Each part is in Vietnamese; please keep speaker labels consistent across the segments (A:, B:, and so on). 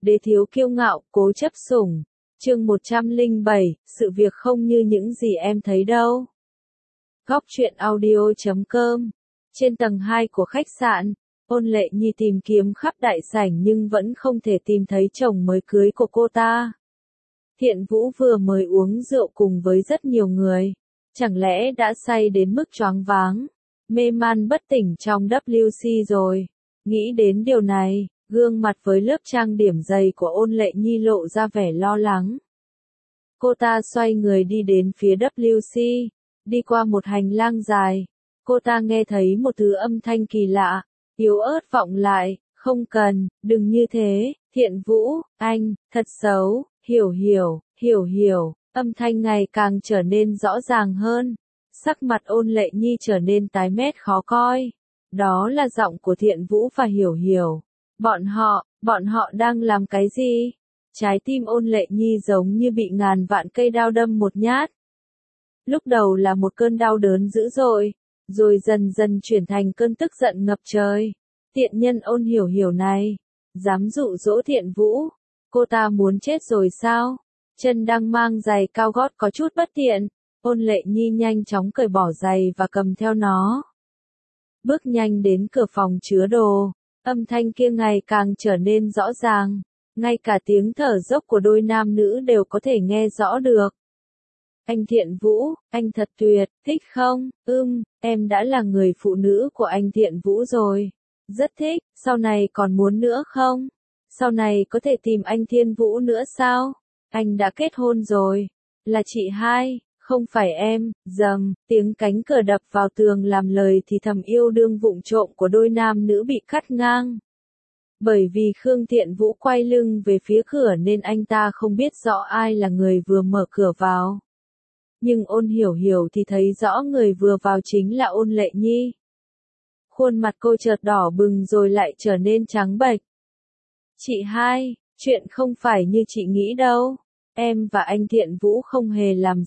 A: Đế thiếu kiêu ngạo, cố chấp sủng. Chương 107, sự việc không như những gì em thấy đâu. Góc truyện audio.com. Trên tầng 2 của khách sạn, Ôn Lệ Nhi tìm kiếm khắp đại sảnh nhưng vẫn không thể tìm thấy chồng mới cưới của cô ta. Thiện Vũ vừa mới uống rượu cùng với rất nhiều người. Chẳng lẽ đã say đến mức choáng váng, mê man bất tỉnh trong WC rồi. Nghĩ đến điều này, gương mặt với lớp trang điểm dày của Ôn Lệ Nhi lộ ra vẻ lo lắng. Cô ta xoay người đi đến phía WC, đi qua một hành lang dài. Cô ta nghe thấy một thứ âm thanh kỳ lạ, yếu ớt vọng lại, không cần, đừng như thế, Thiện Vũ, anh, thật xấu, hiểu, âm thanh ngày càng trở nên rõ ràng hơn. Sắc mặt Ôn Lệ Nhi trở nên tái mét khó coi. Đó là giọng của Thiện Vũ và Hiểu. Bọn họ đang làm cái gì? Trái tim Ôn Lệ Nhi giống như bị ngàn vạn cây đao đâm một nhát. Lúc đầu là một cơn đau đớn dữ dội, rồi dần dần chuyển thành cơn tức giận ngập trời. Tiện nhân Ôn Hiểu này, dám dụ dỗ Thiện Vũ, cô ta muốn chết rồi sao? Chân đang mang giày cao gót có chút bất tiện, Ôn Lệ Nhi nhanh chóng cởi bỏ giày và cầm theo nó. Bước nhanh đến cửa phòng chứa đồ, âm thanh kia ngày càng trở nên rõ ràng, ngay cả tiếng thở dốc của đôi nam nữ đều có thể nghe rõ được. Anh Thiện Vũ, anh thật tuyệt, thích không? Em đã là người phụ nữ của anh Thiện Vũ rồi. Rất thích, sau này còn muốn nữa không? Sau này có thể tìm anh Thiên Vũ nữa sao? Anh đã kết hôn rồi. Là chị hai, không phải em. Dầm, tiếng cánh cửa đập vào tường làm lời thì thầm yêu đương vụng trộm của đôi nam nữ bị cắt ngang. Bởi vì Khương Thiện Vũ quay lưng về phía cửa nên anh ta không biết rõ ai là người vừa mở cửa vào. Nhưng Ôn Hiểu thì thấy rõ người vừa vào chính là Ôn Lệ Nhi. Khuôn mặt cô chợt đỏ bừng rồi lại trở nên trắng bệch. Chị hai, chuyện không phải như chị nghĩ đâu. Em và anh Thiện Vũ không hề làm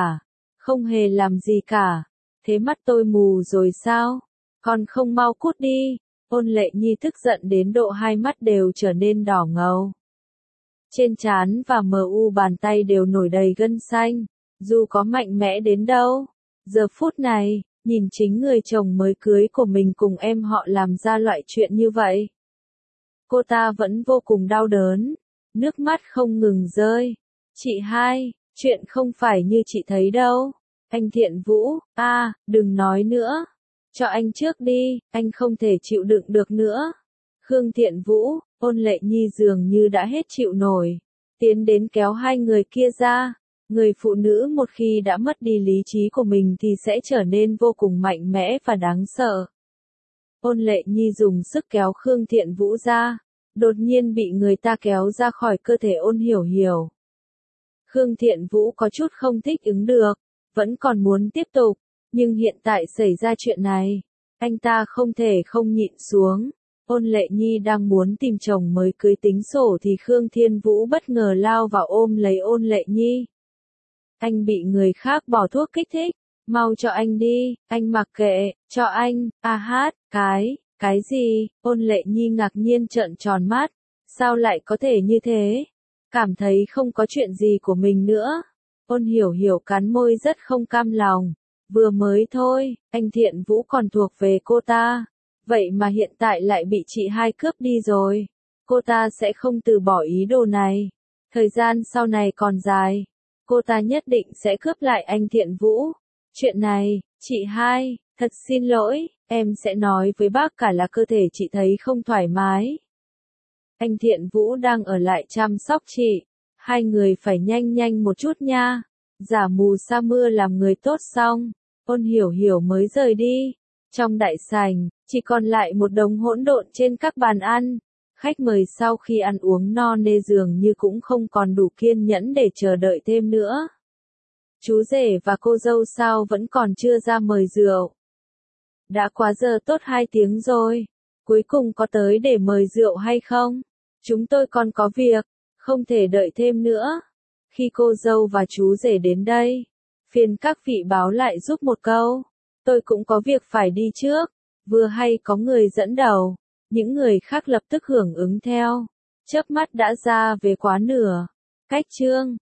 A: gì cả. Thế mắt tôi mù rồi sao? Còn không mau cút đi. Ôn Lệ Nhi tức giận đến độ hai mắt đều trở nên đỏ ngầu. Trên trán và bàn tay đều nổi đầy gân xanh. Dù có mạnh mẽ đến đâu, giờ phút này, nhìn chính người chồng mới cưới của mình cùng em họ làm ra loại chuyện như vậy. Cô ta vẫn vô cùng đau đớn, nước mắt không ngừng rơi. Chị hai, chuyện không phải như chị thấy đâu. Anh Thiện Vũ, đừng nói nữa. Cho anh trước đi, anh không thể chịu đựng được nữa. Khương Thiện Vũ, Ôn Lệ Nhi dường như đã hết chịu nổi. Tiến đến kéo hai người kia ra. Người phụ nữ một khi đã mất đi lý trí của mình thì sẽ trở nên vô cùng mạnh mẽ và đáng sợ. Ôn Lệ Nhi dùng sức kéo Khương Thiện Vũ ra, đột nhiên bị người ta kéo ra khỏi cơ thể Ôn Hiểu. Khương Thiện Vũ có chút không thích ứng được, vẫn còn muốn tiếp tục, nhưng hiện tại xảy ra chuyện này, anh ta không thể không nhịn xuống. Ôn Lệ Nhi đang muốn tìm chồng mới cưới tính sổ thì Khương Thiên Vũ bất ngờ lao vào ôm lấy Ôn Lệ Nhi. Anh bị người khác bỏ thuốc kích thích, mau cho anh đi, anh mặc kệ, cho anh, cái gì? Ôn Lệ Nhi ngạc nhiên trợn tròn mắt, sao lại có thể như thế? Cảm thấy không có chuyện gì của mình nữa. Ôn Hiểu cắn môi rất không cam lòng, vừa mới thôi, anh Thiện Vũ còn thuộc về cô ta, vậy mà hiện tại lại bị chị hai cướp đi rồi. Cô ta sẽ không từ bỏ ý đồ này, thời gian sau này còn dài. Cô ta nhất định sẽ cướp lại anh Thiện Vũ. Chuyện này, chị hai, thật xin lỗi, em sẽ nói với bác cả là cơ thể chị thấy không thoải mái. Anh Thiện Vũ đang ở lại chăm sóc chị. Hai người phải nhanh một chút nha. Giả mù sa mưa làm người tốt xong. Ôn Hiểu mới rời đi. Trong đại sảnh, chỉ còn lại một đống hỗn độn trên các bàn ăn. Khách mời sau khi ăn uống no nê dường như cũng không còn đủ kiên nhẫn để chờ đợi thêm nữa. Chú rể và cô dâu sao vẫn còn chưa ra mời rượu. Đã quá giờ tốt 2 tiếng rồi. Cuối cùng có tới để mời rượu hay không? Chúng tôi còn có việc, không thể đợi thêm nữa. Khi cô dâu và chú rể đến đây, phiền các vị báo lại giúp một câu. Tôi cũng có việc phải đi trước. Vừa hay có người dẫn đầu. Những người khác lập tức hưởng ứng theo. Chớp mắt đã ra về quá nửa. Cách chương